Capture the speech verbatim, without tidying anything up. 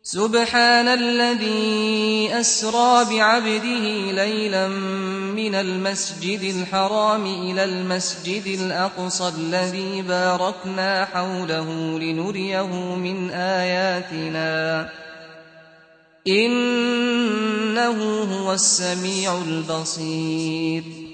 سبحان الذي أسرى بعبده ليلا من المسجد الحرام إلى المسجد الأقصى الذي باركنا حوله لنريه من آياتنا إنه هو السميع البصير